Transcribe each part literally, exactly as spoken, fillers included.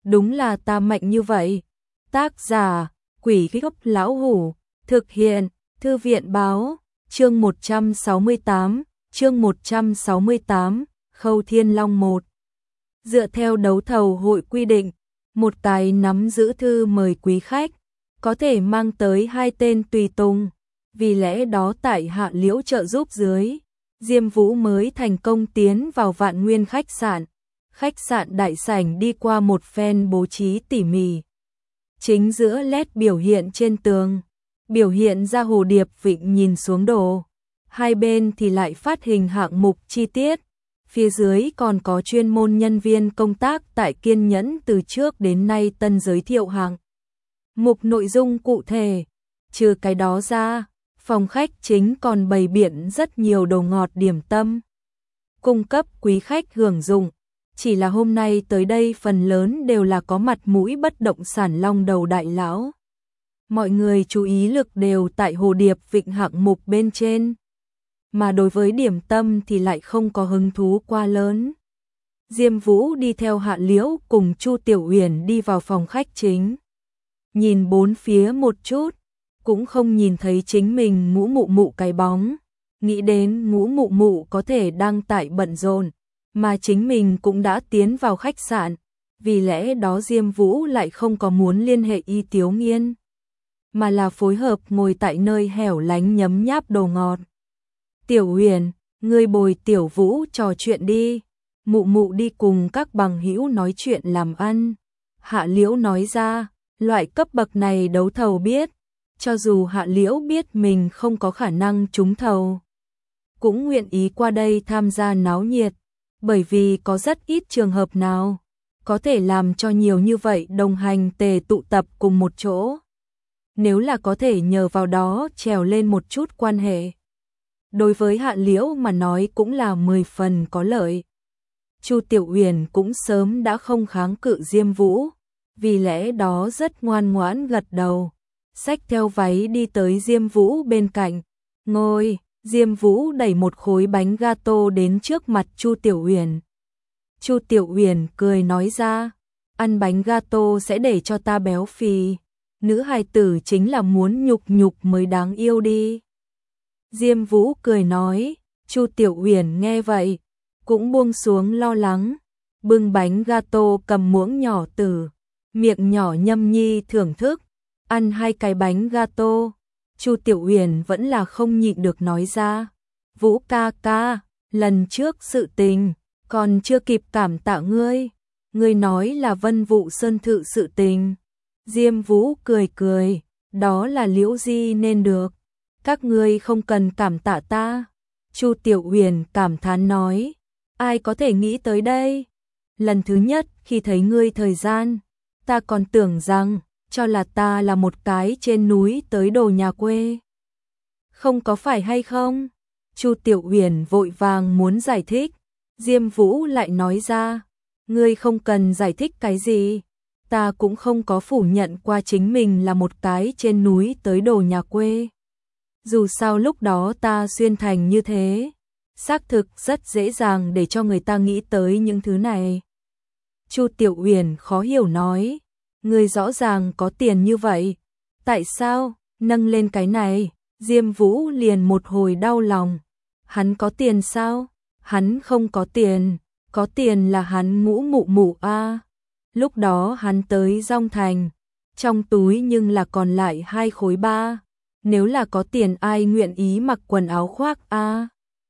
đúng là ta mạnh như vậy. Tác giả, Quỷ Gốc Lão Hủ, thực hiện, Thư viện Báo, chương một trăm sáu mươi tám, chương một trăm sáu mươi tám, Khâu Thiên Long một. Dựa theo đấu thầu hội quy định, một cái nắm giữ thư mời quý khách, có thể mang tới hai tên tùy tùng, vì lẽ đó tại Hạ Liễu trợ giúp dưới, Diêm Vũ mới thành công tiến vào Vạn Nguyên khách sạn. Khách sạn đại sảnh đi qua một phen bố trí tỉ mỉ. Chính giữa led biểu hiện trên tường, biểu hiện ra hồ điệp vịnh nhìn xuống đồ. Hai bên thì lại phát hình hạng mục chi tiết. Phía dưới còn có chuyên môn nhân viên công tác tại kiên nhẫn từ trước đến nay tân giới thiệu hạng mục nội dung cụ thể. Trừ cái đó ra, phòng khách chính còn bày biện rất nhiều đồ ngọt điểm tâm, cung cấp quý khách hưởng dụng. Chỉ là hôm nay tới đây phần lớn đều là có mặt mũi bất động sản long đầu đại lão. Mọi người chú ý lực đều tại hồ điệp vịnh hạng mục bên trên, mà đối với điểm tâm thì lại không có hứng thú quá lớn. Diêm Vũ đi theo Hạ Liễu cùng Chu Tiểu Uyển đi vào phòng khách chính. Nhìn bốn phía một chút, cũng không nhìn thấy chính mình Ngũ Mụ Mụ cái bóng. Nghĩ đến Ngũ Mụ Mụ có thể đang tại bận rộn, mà chính mình cũng đã tiến vào khách sạn, vì lẽ đó Diêm Vũ lại không có muốn liên hệ Y Tiếu Nghiên, mà là phối hợp ngồi tại nơi hẻo lánh nhấm nháp đồ ngọt. Tiểu Uyển, ngươi bồi Tiểu Vũ trò chuyện đi, Mụ Mụ đi cùng các bằng hữu nói chuyện làm ăn. Hạ Liễu nói ra, loại cấp bậc này đấu thầu biết, cho dù Hạ Liễu biết mình không có khả năng trúng thầu, cũng nguyện ý qua đây tham gia náo nhiệt, bởi vì có rất ít trường hợp nào có thể làm cho nhiều như vậy đồng hành tề tụ tập cùng một chỗ. Nếu là có thể nhờ vào đó trèo lên một chút quan hệ, đối với Hạ Liễu mà nói cũng là mười phần có lợi. Chu Tiểu Uyển cũng sớm đã không kháng cự Diêm Vũ, vì lẽ đó rất ngoan ngoãn gật đầu, xách theo váy đi tới Diêm Vũ bên cạnh, ngồi. Diêm Vũ đẩy một khối bánh gato đến trước mặt Chu Tiểu Uyển. Chu Tiểu Uyển cười nói ra, ăn bánh gato sẽ để cho ta béo phì, nữ hài tử chính là muốn nhục nhục mới đáng yêu đi. Diêm Vũ cười nói, Chu Tiểu Uyển nghe vậy, cũng buông xuống lo lắng, bưng bánh gato cầm muỗng nhỏ từ miệng nhỏ nhâm nhi thưởng thức, ăn hai cái bánh gato. Chu Tiểu Uyển vẫn là không nhịn được nói ra, Vũ ca ca, lần trước sự tình, còn chưa kịp cảm tạ ngươi, ngươi nói là Vân Vụ Sơn Thự sự tình. Diêm Vũ cười cười, đó là Liễu Di nên được, các ngươi không cần cảm tạ ta. Chu Tiểu Uyển cảm thán nói, ai có thể nghĩ tới đây, lần thứ nhất khi thấy ngươi thời gian, ta còn tưởng rằng cho là ta là một cái trên núi tới đồ nhà quê. Không có phải hay không? Chu Tiểu Uyển vội vàng muốn giải thích, Diêm Vũ lại nói ra, ngươi không cần giải thích cái gì, ta cũng không có phủ nhận qua chính mình là một cái trên núi tới đồ nhà quê. Dù sao lúc đó ta xuyên thành như thế, xác thực rất dễ dàng để cho người ta nghĩ tới những thứ này. Chu Tiểu Uyển khó hiểu nói, ngươi rõ ràng có tiền như vậy, tại sao nâng lên cái này? Diêm Vũ liền một hồi đau lòng, hắn có tiền sao? Hắn không có tiền, có tiền là hắn Ngũ Mụ Mụ a. Lúc đó hắn tới Dong Thành, trong túi nhưng là còn lại hai khối ba, nếu là có tiền ai nguyện ý mặc quần áo khoác a.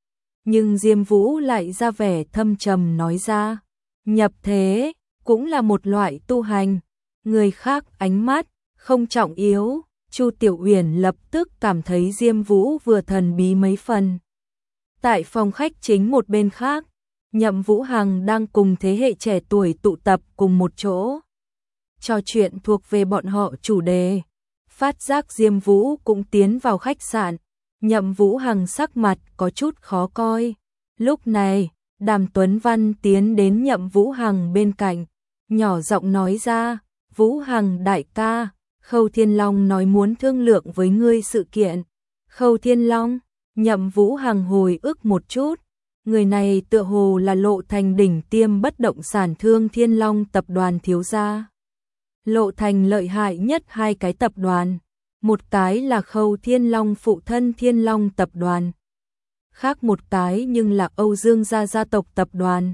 Nhưng Diêm Vũ lại ra vẻ thâm trầm nói ra, nhập thế cũng là một loại tu hành, người khác ánh mắt không trọng yếu. Chu Tiểu Uyển lập tức cảm thấy Diêm Vũ vừa thần bí mấy phần. Tại phòng khách chính một bên khác, Nhậm Vũ Hằng đang cùng thế hệ trẻ tuổi tụ tập cùng một chỗ, trò chuyện thuộc về bọn họ chủ đề. Phát giác Diêm Vũ cũng tiến vào khách sạn, Nhậm Vũ Hằng sắc mặt có chút khó coi. Lúc này, Đàm Tuấn Văn tiến đến Nhậm Vũ Hằng bên cạnh, nhỏ giọng nói ra, Vũ Hằng đại ca, Khâu Thiên Long nói muốn thương lượng với ngươi sự kiện. Khâu Thiên Long, Nhậm Vũ Hằng hồi ức một chút, Người này tựa hồ là Lộ Thành đỉnh tiêm bất động sản Thương Thiên Long tập đoàn thiếu gia. Lộ Thành lợi hại nhất hai cái tập đoàn, một cái là Khâu Thiên Long phụ thân Thiên Long tập đoàn, khác một cái nhưng là Âu Dương gia gia tộc tập đoàn.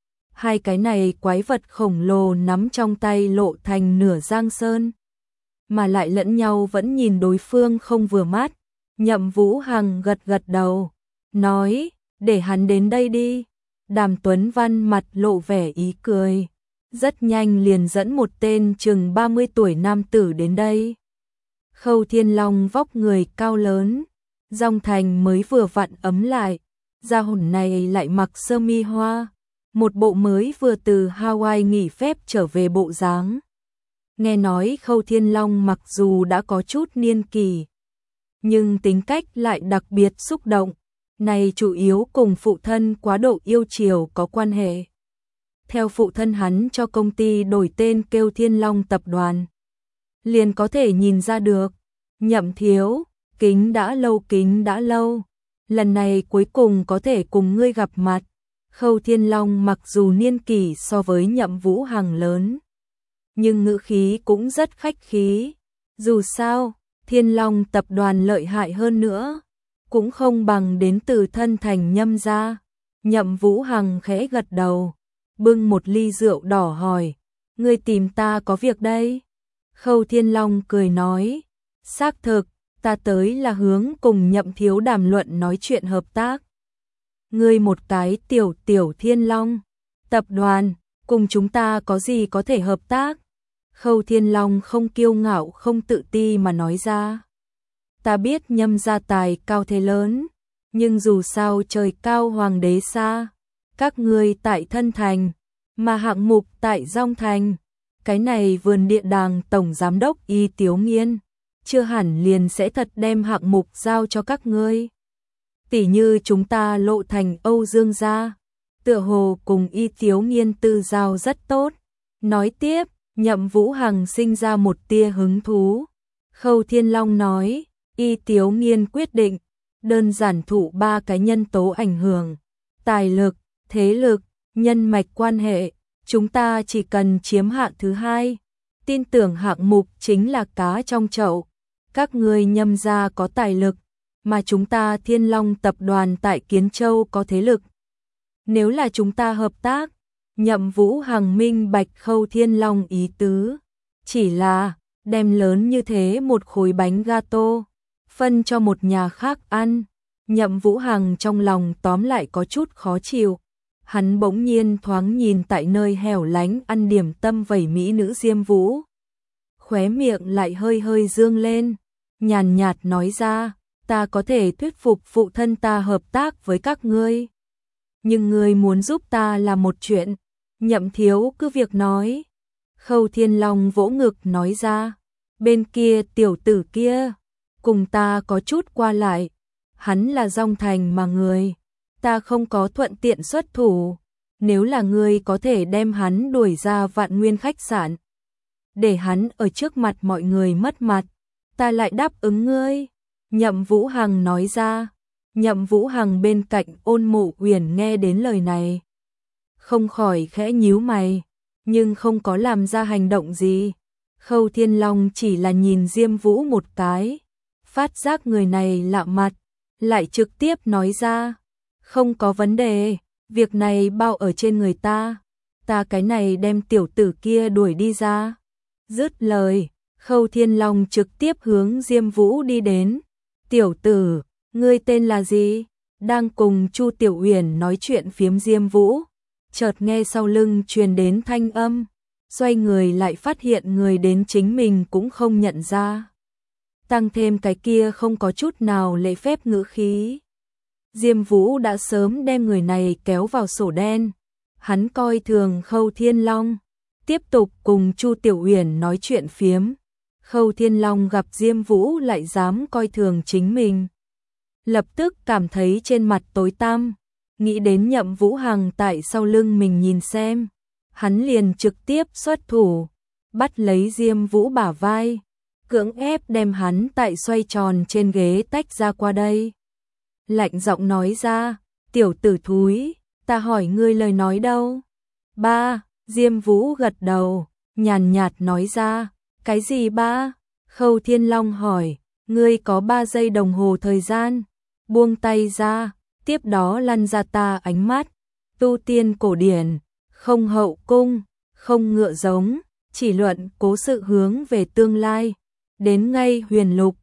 Hai cái này quái vật khổng lồ nắm trong tay Lộ Thành nửa Giang Sơn, mà lại lẫn nhau vẫn nhìn đối phương không vừa mắt. Nhậm Vũ Hằng gật gật đầu, nói, để hắn đến đây đi. Đàm Tuấn Văn mặt lộ vẻ ý cười, rất nhanh liền dẫn một tên chừng ba mươi tuổi nam tử đến đây. Khâu Thiên Long vóc người cao lớn, Dòng Thành mới vừa vặn ấm lại, gia hồn này lại mặc sơ mi hoa, một bộ mới vừa từ Hawaii nghỉ phép trở về bộ dáng. Nghe nói Khâu Thiên Long mặc dù đã có chút niên kỷ, nhưng tính cách lại đặc biệt xúc động, này chủ yếu cùng phụ thân quá độ yêu chiều có quan hệ. Theo phụ thân hắn cho công ty đổi tên kêu Thiên Long tập đoàn, liền có thể nhìn ra được. Nhậm thiếu, kính đã lâu kính đã lâu, lần này cuối cùng có thể cùng ngươi gặp mặt. Khâu Thiên Long mặc dù niên kỷ so với Nhậm Vũ Hằng lớn, nhưng ngữ khí cũng rất khách khí. Dù sao, Thiên Long tập đoàn lợi hại hơn nữa, cũng không bằng đến từ thân thành Nhâm gia. Nhậm Vũ Hằng khẽ gật đầu, bưng một ly rượu đỏ hỏi, ngươi tìm ta có việc đây? Khâu Thiên Long cười nói, xác thực, ta tới là hướng cùng Nhậm thiếu đàm luận nói chuyện hợp tác. Ngươi một cái tiểu tiểu Thiên Long tập đoàn, cùng chúng ta có gì có thể hợp tác? Khâu Thiên Long không kiêu ngạo không tự ti mà nói ra. Ta biết Nhâm gia tài cao thế lớn, nhưng dù sao trời cao hoàng đế xa, các ngươi tại thân thành, mà hạng mục tại Dong Thành. Cái này vườn địa đàng tổng giám đốc Y Tiếu Nghiên, chưa hẳn liền sẽ thật đem hạng mục giao cho các ngươi. Tỉ như chúng ta Lộ Thành Âu Dương gia, tựa hồ cùng Y Tiếu Nghiên tư giao rất tốt. Nói tiếp, Nhậm Vũ Hằng sinh ra một tia hứng thú. Khâu Thiên Long nói, Y Tiếu Nghiên quyết định, đơn giản thụ ba cái nhân tố ảnh hưởng, tài lực, thế lực, nhân mạch quan hệ, chúng ta chỉ cần chiếm hạng thứ hai, tin tưởng hạng mục chính là cá trong chậu. Các ngươi Nhâm gia có tài lực, mà chúng ta Thiên Long tập đoàn tại Kiến Châu có thế lực. Nếu là chúng ta hợp tác, Nhậm Vũ Hằng minh bạch Khâu Thiên Long ý tứ, chỉ là đem lớn như thế một khối bánh gato, phân cho một nhà khác ăn. Nhậm Vũ Hằng trong lòng tóm lại có chút khó chịu. Hắn bỗng nhiên thoáng nhìn tại nơi hẻo lánh ăn điểm tâm vẩy mỹ nữ Diêm Vũ, khóe miệng lại hơi hơi dương lên, nhàn nhạt nói ra, ta có thể thuyết phục phụ thân ta hợp tác với các ngươi, nhưng ngươi muốn giúp ta là một chuyện. Nhậm thiếu cứ việc nói. Khâu Thiên Long vỗ ngực nói ra, bên kia tiểu tử kia cùng ta có chút qua lại, hắn là Dong Thành mà người, ta không có thuận tiện xuất thủ. Nếu là ngươi có thể đem hắn đuổi ra Vạn Nguyên khách sạn, để hắn ở trước mặt mọi người mất mặt, ta lại đáp ứng ngươi. Nhậm Vũ Hằng nói ra. Nhậm Vũ Hằng bên cạnh Ôn Mộ Uyển nghe đến lời này, không khỏi khẽ nhíu mày, nhưng không có làm ra hành động gì. Khâu Thiên Long chỉ là nhìn Diêm Vũ một cái, phát giác người này lạ mặt, lại trực tiếp nói ra, không có vấn đề, việc này bao ở trên người ta, ta cái này đem tiểu tử kia đuổi đi ra. Dứt lời, Khâu Thiên Long trực tiếp hướng Diêm Vũ đi đến. Tiểu tử, ngươi tên là gì? Đang cùng Chu Tiểu Uyển nói chuyện phiếm Diêm Vũ, chợt nghe sau lưng truyền đến thanh âm, xoay người lại phát hiện người đến chính mình cũng không nhận ra. Tăng thêm cái kia không có chút nào lễ phép ngữ khí. Diêm Vũ đã sớm đem người này kéo vào sổ đen. Hắn coi thường Khâu Thiên Long, tiếp tục cùng Chu Tiểu Uyển nói chuyện phiếm. Khâu Thiên Long gặp Diêm Vũ lại dám coi thường chính mình, lập tức cảm thấy trên mặt tối tăm, nghĩ đến Nhậm Vũ Hằng tại sau lưng mình nhìn xem, hắn liền trực tiếp xuất thủ, bắt lấy Diêm Vũ bả vai, cưỡng ép đem hắn tại xoay tròn trên ghế tách ra qua đây. Lạnh giọng nói ra, tiểu tử thúi, ta hỏi ngươi lời nói đâu? Ba, Diêm Vũ gật đầu, nhàn nhạt nói ra, cái gì ba? Khâu Thiên Long hỏi, ngươi có ba giây đồng hồ thời gian, buông tay ra, tiếp đó lăn ra ta ánh mắt, tu tiên cổ điển, không hậu cung, không ngựa giống, chỉ luận cố sự hướng về tương lai, đến ngay huyền lục,